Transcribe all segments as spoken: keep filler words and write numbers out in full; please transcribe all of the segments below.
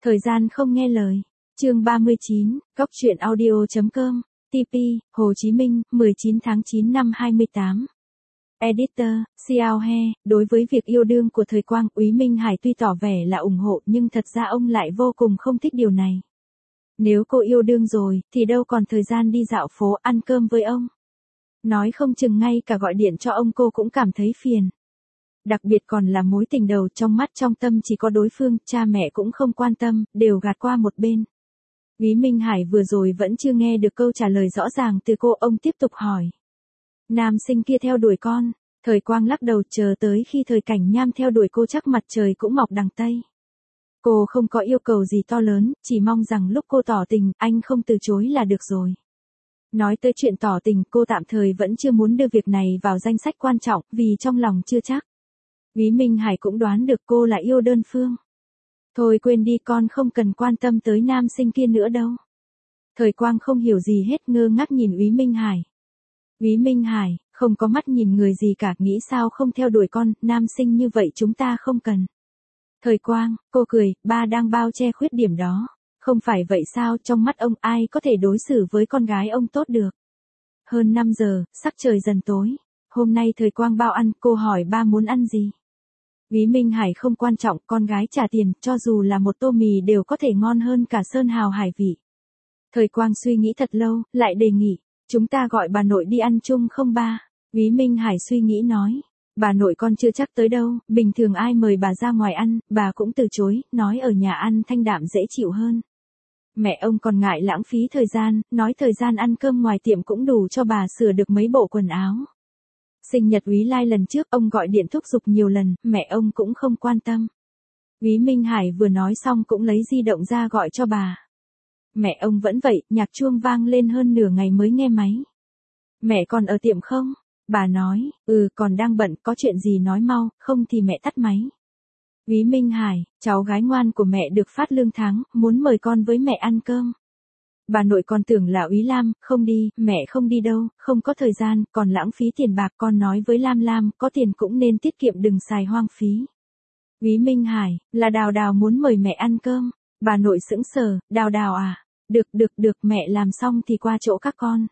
Thời gian không nghe lời. Chương ba mươi chín, góc truyện audio chấm com, tê pê, Hồ Chí Minh, mười chín tháng chín năm hai mươi tám. Editor, Xiao He, đối với việc yêu đương của Thời Quang, Úy Minh Hải tuy tỏ vẻ là ủng hộ nhưng thật ra ông lại vô cùng không thích điều này. Nếu cô yêu đương rồi, thì đâu còn thời gian đi dạo phố ăn cơm với ông. Nói không chừng ngay cả gọi điện cho ông cô cũng cảm thấy phiền. Đặc biệt còn là mối tình đầu, trong mắt trong tâm chỉ có đối phương, cha mẹ cũng không quan tâm, đều gạt qua một bên. Úy Minh Hải vừa rồi vẫn chưa nghe được câu trả lời rõ ràng từ cô, ông tiếp tục hỏi. Nam sinh kia theo đuổi con. Thời Quang lắc đầu, chờ tới khi Thời Cảnh Nham theo đuổi cô chắc mặt trời cũng mọc đằng Tây. Cô không có yêu cầu gì to lớn, chỉ mong rằng lúc cô tỏ tình, anh không từ chối là được rồi. Nói tới chuyện tỏ tình, cô tạm thời vẫn chưa muốn đưa việc này vào danh sách quan trọng, vì trong lòng chưa chắc. Úy Minh Hải cũng đoán được cô là yêu đơn phương. Thôi quên đi, con không cần quan tâm tới nam sinh kia nữa đâu. Thời Quang không hiểu gì hết, ngơ ngác nhìn Úy Minh Hải. Úy Minh Hải, không có mắt nhìn người gì cả, nghĩ sao không theo đuổi con, nam sinh như vậy chúng ta không cần. Thời Quang, cô cười, ba đang bao che khuyết điểm đó. Không phải vậy sao, trong mắt ông ai có thể đối xử với con gái ông tốt được. Hơn năm giờ, sắc trời dần tối. Hôm nay Thời Quang bao ăn, cô hỏi ba muốn ăn gì. Úy Minh Hải không quan trọng, con gái trả tiền, cho dù là một tô mì đều có thể ngon hơn cả sơn hào hải vị. Thời Quang suy nghĩ thật lâu, lại đề nghị, chúng ta gọi bà nội đi ăn chung không ba? Úy Minh Hải suy nghĩ nói, bà nội con chưa chắc tới đâu, bình thường ai mời bà ra ngoài ăn, bà cũng từ chối, nói ở nhà ăn thanh đạm dễ chịu hơn. Mẹ ông còn ngại lãng phí thời gian, nói thời gian ăn cơm ngoài tiệm cũng đủ cho bà sửa được mấy bộ quần áo. Sinh nhật Úy Lai lần trước ông gọi điện thúc giục nhiều lần, mẹ ông cũng không quan tâm. Úy Minh Hải vừa nói xong cũng lấy di động ra gọi cho bà. Mẹ ông vẫn vậy, nhạc chuông vang lên hơn nửa ngày mới nghe máy. Mẹ còn ở tiệm không? Bà nói, ừ còn đang bận, có chuyện gì nói mau, không thì mẹ tắt máy. Úy Minh Hải, cháu gái ngoan của mẹ được phát lương tháng, muốn mời con với mẹ ăn cơm. Bà nội con tưởng là Úy Lam, không đi, mẹ không đi đâu, không có thời gian, còn lãng phí tiền bạc, con nói với Lam Lam, có tiền cũng nên tiết kiệm đừng xài hoang phí. Úy Minh Hải, là Đào Đào muốn mời mẹ ăn cơm. Bà nội sững sờ, Đào Đào à, được được được, mẹ làm xong thì qua chỗ các con.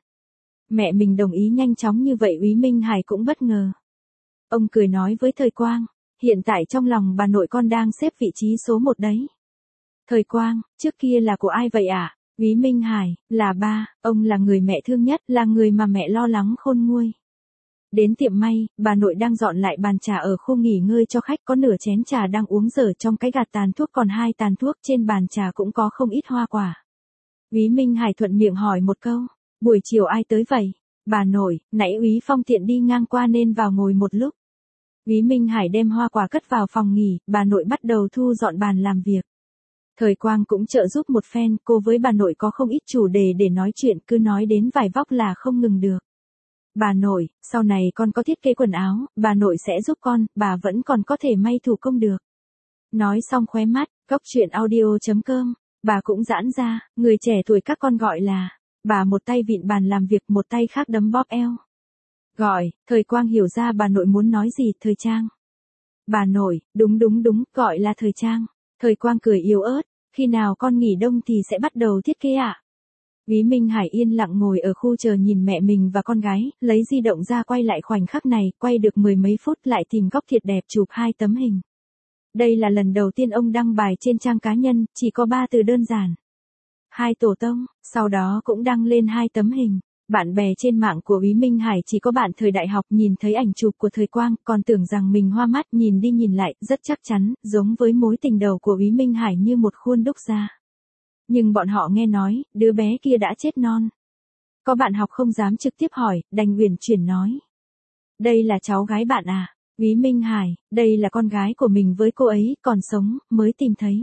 Mẹ mình đồng ý nhanh chóng như vậy, Úy Minh Hải cũng bất ngờ. Ông cười nói với Thời Quang, hiện tại trong lòng bà nội con đang xếp vị trí số một đấy. Thời Quang, trước kia là của ai vậy ạ? À? Úy Minh Hải, là ba, ông là người mẹ thương nhất, là người mà mẹ lo lắng khôn nguôi. Đến tiệm may, bà nội đang dọn lại bàn trà ở khu nghỉ ngơi cho khách, có nửa chén trà đang uống dở trong cái gạt tàn thuốc, còn hai tàn thuốc trên bàn trà cũng có không ít hoa quả. Úy Minh Hải thuận miệng hỏi một câu, buổi chiều ai tới vậy? Bà nội, nãy Úy Phong tiện đi ngang qua nên vào ngồi một lúc. Úy Minh Hải đem hoa quả cất vào phòng nghỉ, bà nội bắt đầu thu dọn bàn làm việc. Thời Quang cũng trợ giúp một phen, cô với bà nội có không ít chủ đề để nói chuyện, cứ nói đến vải vóc là không ngừng được. Bà nội, sau này con có thiết kế quần áo, bà nội sẽ giúp con, bà vẫn còn có thể may thủ công được. Nói xong khóe mắt, góc truyện audio chấm com, bà cũng giãn ra, người trẻ tuổi các con gọi là, bà một tay vịn bàn làm việc, một tay khác đấm bóp eo. Gọi, Thời Quang hiểu ra bà nội muốn nói gì, Thời Trang. Bà nội, đúng đúng đúng, gọi là Thời Trang. Thời Quang cười yếu ớt, khi nào con nghỉ đông thì sẽ bắt đầu thiết kế ạ? À? Úy Minh Hải yên lặng ngồi ở khu chờ nhìn mẹ mình và con gái, lấy di động ra quay lại khoảnh khắc này, quay được mười mấy phút lại tìm góc thiệt đẹp chụp hai tấm hình. Đây là lần đầu tiên ông đăng bài trên trang cá nhân, chỉ có ba từ đơn giản. Hai tổ tông, sau đó cũng đăng lên hai tấm hình. Bạn bè trên mạng của Úy Minh Hải chỉ có bạn thời đại học nhìn thấy ảnh chụp của Thời Quang, còn tưởng rằng mình hoa mắt, nhìn đi nhìn lại, rất chắc chắn, giống với mối tình đầu của Úy Minh Hải như một khuôn đúc ra. Nhưng bọn họ nghe nói, đứa bé kia đã chết non. Có bạn học không dám trực tiếp hỏi, đành uyển chuyển nói. Đây là cháu gái bạn à? Úy Minh Hải, đây là con gái của mình với cô ấy, còn sống, mới tìm thấy.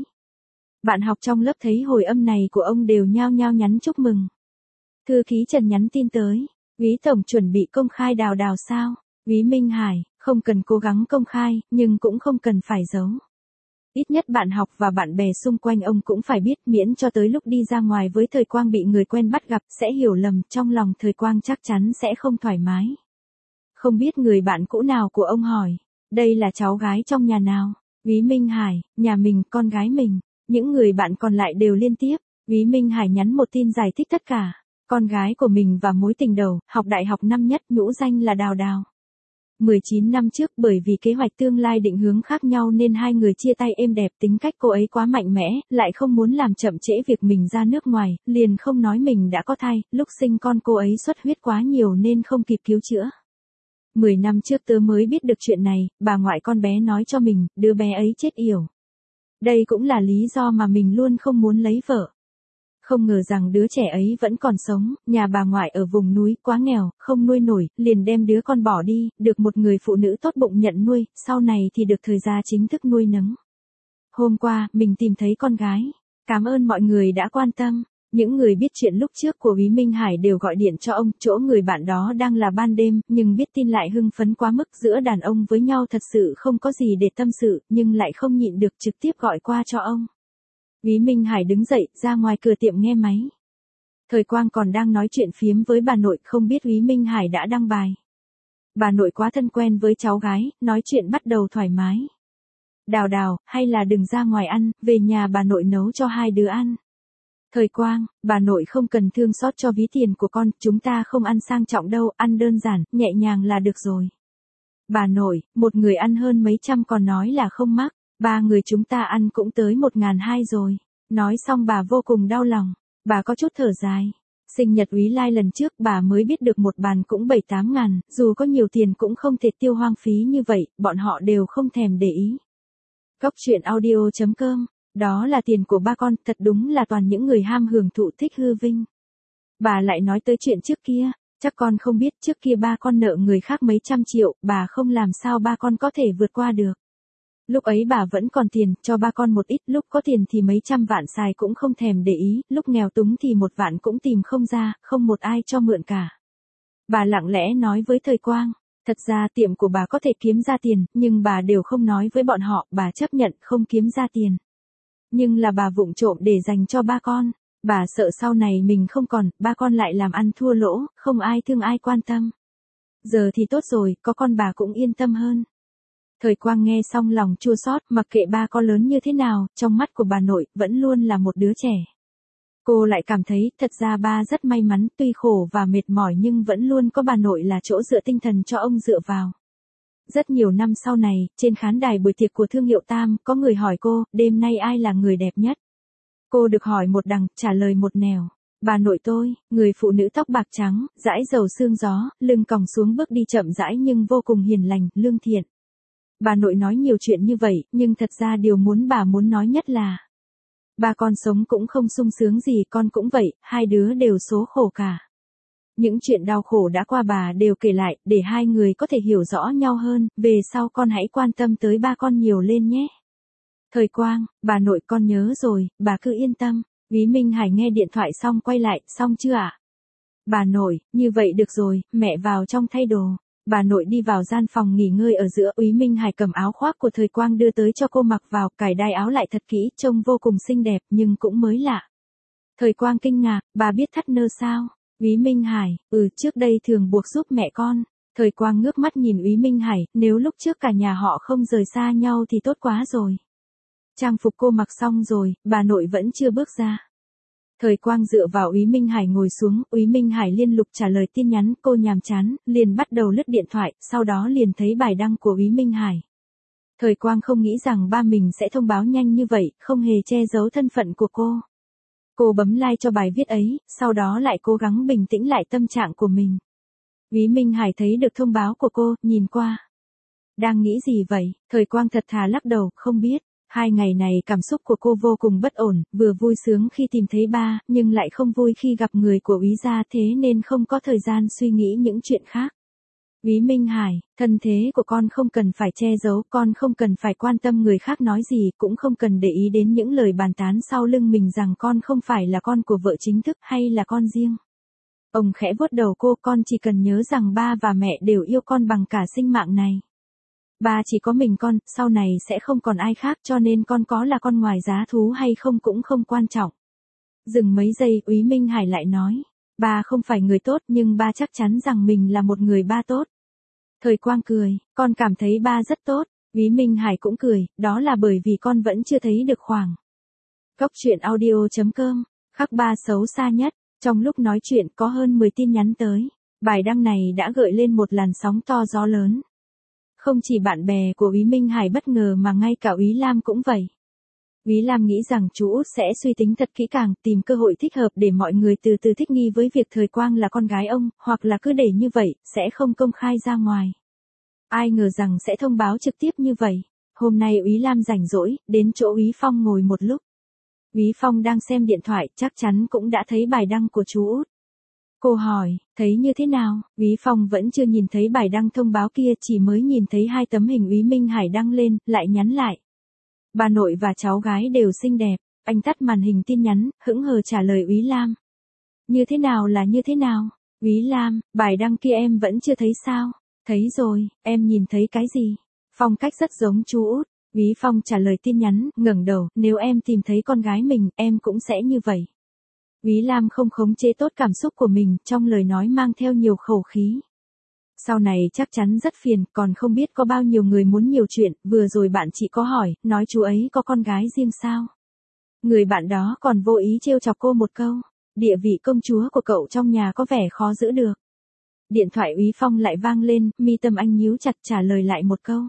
Bạn học trong lớp thấy hồi âm này của ông đều nhao nhao nhắn chúc mừng. Thư ký Trần nhắn tin tới, Úy Tổng chuẩn bị công khai Đào Đào sao? Úy Minh Hải, không cần cố gắng công khai, nhưng cũng không cần phải giấu. Ít nhất bạn học và bạn bè xung quanh ông cũng phải biết, miễn cho tới lúc đi ra ngoài với Thời Quang bị người quen bắt gặp, sẽ hiểu lầm, trong lòng Thời Quang chắc chắn sẽ không thoải mái. Không biết người bạn cũ nào của ông hỏi, đây là cháu gái trong nhà nào? Úy Minh Hải, nhà mình, con gái mình. Những người bạn còn lại đều liên tiếp. Úy Minh Hải nhắn một tin giải thích tất cả. Con gái của mình và mối tình đầu, học đại học năm nhất, nhũ danh là Đào Đào. mười chín năm trước bởi vì kế hoạch tương lai định hướng khác nhau nên hai người chia tay êm đẹp. Tính cách cô ấy quá mạnh mẽ, lại không muốn làm chậm trễ việc mình ra nước ngoài, liền không nói mình đã có thai. Lúc sinh con cô ấy xuất huyết quá nhiều nên không kịp cứu chữa. Mười năm trước tớ mới biết được chuyện này, bà ngoại con bé nói cho mình, đứa bé ấy chết yểu. Đây cũng là lý do mà mình luôn không muốn lấy vợ. Không ngờ rằng đứa trẻ ấy vẫn còn sống, nhà bà ngoại ở vùng núi quá nghèo, không nuôi nổi, liền đem đứa con bỏ đi, được một người phụ nữ tốt bụng nhận nuôi, sau này thì được thời gia chính thức nuôi nấng. Hôm qua, mình tìm thấy con gái. Cảm ơn mọi người đã quan tâm. Những người biết chuyện lúc trước của Úy Minh Hải đều gọi điện cho ông, chỗ người bạn đó đang là ban đêm, nhưng biết tin lại hưng phấn quá mức. Giữa đàn ông với nhau thật sự không có gì để tâm sự, nhưng lại không nhịn được trực tiếp gọi qua cho ông. Úy Minh Hải đứng dậy, ra ngoài cửa tiệm nghe máy. Thời Quang còn đang nói chuyện phiếm với bà nội, không biết Úy Minh Hải đã đăng bài. Bà nội quá thân quen với cháu gái, nói chuyện bắt đầu thoải mái. Đào Đào, hay là đừng ra ngoài ăn, về nhà bà nội nấu cho hai đứa ăn. Thời Quang, bà nội không cần thương xót cho ví tiền của con, chúng ta không ăn sang trọng đâu, ăn đơn giản, nhẹ nhàng là được rồi. Bà nội, một người ăn hơn mấy trăm còn nói là không mắc, ba người chúng ta ăn cũng tới một ngàn hai rồi. Nói xong bà vô cùng đau lòng, bà có chút thở dài. Sinh nhật Úy Lai lần trước bà mới biết được một bàn cũng bảy tám ngàn, dù có nhiều tiền cũng không thể tiêu hoang phí như vậy, bọn họ đều không thèm để ý. Góc truyện audio chấm com. Đó là tiền của ba con, thật đúng là toàn những người ham hưởng thụ thích hư vinh. Bà lại nói tới chuyện trước kia, chắc con không biết trước kia ba con nợ người khác mấy trăm triệu, bà không làm sao ba con có thể vượt qua được. Lúc ấy bà vẫn còn tiền, cho ba con một ít, lúc có tiền thì mấy trăm vạn xài cũng không thèm để ý, lúc nghèo túng thì một vạn cũng tìm không ra, không một ai cho mượn cả. Bà lặng lẽ nói với Thời Quang, thật ra tiệm của bà có thể kiếm ra tiền, nhưng bà đều không nói với bọn họ, bà chấp nhận không kiếm ra tiền. Nhưng là bà vụng trộm để dành cho ba con, bà sợ sau này mình không còn, ba con lại làm ăn thua lỗ, không ai thương ai quan tâm. Giờ thì tốt rồi, có con bà cũng yên tâm hơn. Thời Quang nghe xong lòng chua xót, mặc kệ ba con lớn như thế nào, trong mắt của bà nội, vẫn luôn là một đứa trẻ. Cô lại cảm thấy, thật ra ba rất may mắn, tuy khổ và mệt mỏi nhưng vẫn luôn có bà nội là chỗ dựa tinh thần cho ông dựa vào. Rất nhiều năm sau này, trên khán đài buổi tiệc của thương hiệu Tam, có người hỏi cô, đêm nay ai là người đẹp nhất? Cô được hỏi một đằng, trả lời một nẻo. Bà nội tôi, người phụ nữ tóc bạc trắng, dãi dầu sương gió, lưng còng xuống bước đi chậm rãi nhưng vô cùng hiền lành, lương thiện. Bà nội nói nhiều chuyện như vậy, nhưng thật ra điều muốn bà muốn nói nhất là ba con sống cũng không sung sướng gì, con cũng vậy, hai đứa đều số khổ cả. Những chuyện đau khổ đã qua bà đều kể lại, để hai người có thể hiểu rõ nhau hơn, về sau con hãy quan tâm tới ba con nhiều lên nhé. Thời Quang, bà nội con nhớ rồi, bà cứ yên tâm. Úy Minh Hải nghe điện thoại xong quay lại, xong chưa ạ? Bà nội, như vậy được rồi, mẹ vào trong thay đồ. Bà nội đi vào gian phòng nghỉ ngơi ở giữa, Úy Minh Hải cầm áo khoác của Thời Quang đưa tới cho cô mặc vào, cài đai áo lại thật kỹ, trông vô cùng xinh đẹp, nhưng cũng mới lạ. Thời Quang kinh ngạc, bà biết thắt nơ sao? Úy Minh Hải, ừ, trước đây thường buộc giúp mẹ con. Thời Quang ngước mắt nhìn Úy Minh Hải, nếu lúc trước cả nhà họ không rời xa nhau thì tốt quá rồi. Trang phục cô mặc xong rồi, bà nội vẫn chưa bước ra. Thời Quang dựa vào Úy Minh Hải ngồi xuống, Úy Minh Hải liên lục trả lời tin nhắn, cô nhàm chán, liền bắt đầu lướt điện thoại, sau đó liền thấy bài đăng của Úy Minh Hải. Thời Quang không nghĩ rằng ba mình sẽ thông báo nhanh như vậy, không hề che giấu thân phận của cô. Cô bấm like cho bài viết ấy, sau đó lại cố gắng bình tĩnh lại tâm trạng của mình. Úy Minh Hải thấy được thông báo của cô, nhìn qua. Đang nghĩ gì vậy? Thời Quang thật thà lắc đầu, không biết. Hai ngày này cảm xúc của cô vô cùng bất ổn, vừa vui sướng khi tìm thấy ba, nhưng lại không vui khi gặp người của Úy gia, thế nên không có thời gian suy nghĩ những chuyện khác. Úy Minh Hải, thân thế của con không cần phải che giấu, con không cần phải quan tâm người khác nói gì, cũng không cần để ý đến những lời bàn tán sau lưng mình rằng con không phải là con của vợ chính thức hay là con riêng. Ông khẽ vuốt đầu cô, con chỉ cần nhớ rằng ba và mẹ đều yêu con bằng cả sinh mạng này. Ba chỉ có mình con, sau này sẽ không còn ai khác, cho nên con có là con ngoài giá thú hay không cũng không quan trọng. Dừng mấy giây, Úy Minh Hải lại nói, ba không phải người tốt nhưng ba chắc chắn rằng mình là một người ba tốt. Thời Quang cười, con cảm thấy ba rất tốt. Úy Minh Hải cũng cười, đó là bởi vì con vẫn chưa thấy được khoảng Cóc truyện audio chấm com, khắc ba xấu xa nhất, trong lúc nói chuyện có hơn mười tin nhắn tới. Bài đăng này đã gợi lên một làn sóng to gió lớn. Không chỉ bạn bè của Úy Minh Hải bất ngờ mà ngay cả Úy Lam cũng vậy. Úy Lam nghĩ rằng chú Út sẽ suy tính thật kỹ càng, tìm cơ hội thích hợp để mọi người từ từ thích nghi với việc Thời Quang là con gái ông, hoặc là cứ để như vậy, sẽ không công khai ra ngoài. Ai ngờ rằng sẽ thông báo trực tiếp như vậy. Hôm nay Úy Lam rảnh rỗi, đến chỗ Úy Phong ngồi một lúc. Úy Phong đang xem điện thoại, chắc chắn cũng đã thấy bài đăng của chú Út. Cô hỏi, thấy như thế nào? Úy Phong vẫn chưa nhìn thấy bài đăng thông báo kia, chỉ mới nhìn thấy hai tấm hình Úy Minh Hải đăng lên, lại nhắn lại. Bà nội và cháu gái đều xinh đẹp. Anh tắt màn hình tin nhắn, hững hờ trả lời Úy Lam. Như thế nào là như thế nào? Úy Lam, bài đăng kia em vẫn chưa thấy sao? Thấy rồi, em nhìn thấy cái gì? Phong cách rất giống chú Út. Úy Phong trả lời tin nhắn, ngẩng đầu, nếu em tìm thấy con gái mình, em cũng sẽ như vậy. Úy Lam không khống chế tốt cảm xúc của mình, trong lời nói mang theo nhiều khẩu khí. Sau này chắc chắn rất phiền, còn không biết có bao nhiêu người muốn nhiều chuyện, vừa rồi bạn chị có hỏi, nói chú ấy có con gái riêng sao? Người bạn đó còn vô ý trêu chọc cô một câu, địa vị công chúa của cậu trong nhà có vẻ khó giữ được. Điện thoại Úy Phong lại vang lên, mi tâm anh nhíu chặt trả lời lại một câu.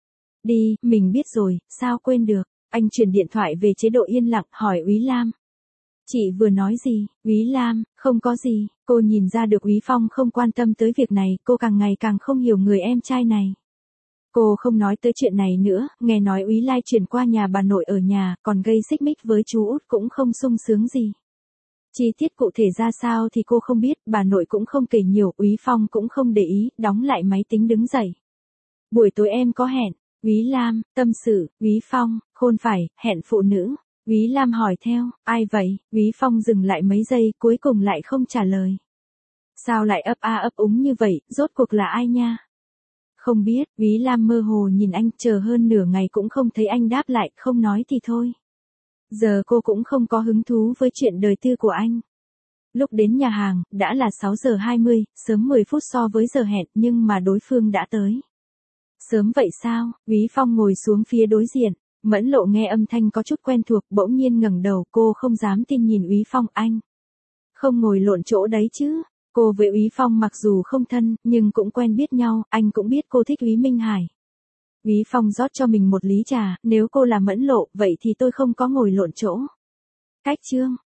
Đi, mình biết rồi, sao quên được. Anh chuyển điện thoại về chế độ yên lặng, hỏi Úy Lam. Chị vừa nói gì? Úy Lam, không có gì. Cô nhìn ra được Úy Phong không quan tâm tới việc này, cô càng ngày càng không hiểu người em trai này. Cô không nói tới chuyện này nữa, nghe nói Úy Lai chuyển qua nhà bà nội ở nhà, còn gây xích mích với chú Út cũng không sung sướng gì. Chi tiết cụ thể ra sao thì cô không biết, bà nội cũng không kể nhiều, Úy Phong cũng không để ý, đóng lại máy tính đứng dậy. Buổi tối em có hẹn. Úy Lam, tâm sự. Úy Phong, khôn phải, hẹn phụ nữ. Úy Lam hỏi theo, ai vậy? Úy Phong dừng lại mấy giây, cuối cùng lại không trả lời. Sao lại ấp a ấp úng như vậy, rốt cuộc là ai nha? Không biết. Úy Lam mơ hồ nhìn anh, chờ hơn nửa ngày cũng không thấy anh đáp lại, không nói thì thôi. Giờ cô cũng không có hứng thú với chuyện đời tư của anh. Lúc đến nhà hàng, đã là sáu giờ hai mươi, sớm mười phút so với giờ hẹn, nhưng mà đối phương đã tới. Sớm vậy sao? Úy Phong ngồi xuống phía đối diện. Mẫn Lộ nghe âm thanh có chút quen thuộc, bỗng nhiên ngẩng đầu, cô không dám tin nhìn Úy Phong. Anh không ngồi lộn chỗ đấy chứ? Cô với Úy Phong mặc dù không thân, nhưng cũng quen biết nhau, anh cũng biết cô thích Úy Minh Hải. Úy Phong rót cho mình một ly trà, nếu cô là Mẫn Lộ, vậy thì tôi không có ngồi lộn chỗ. Cách chương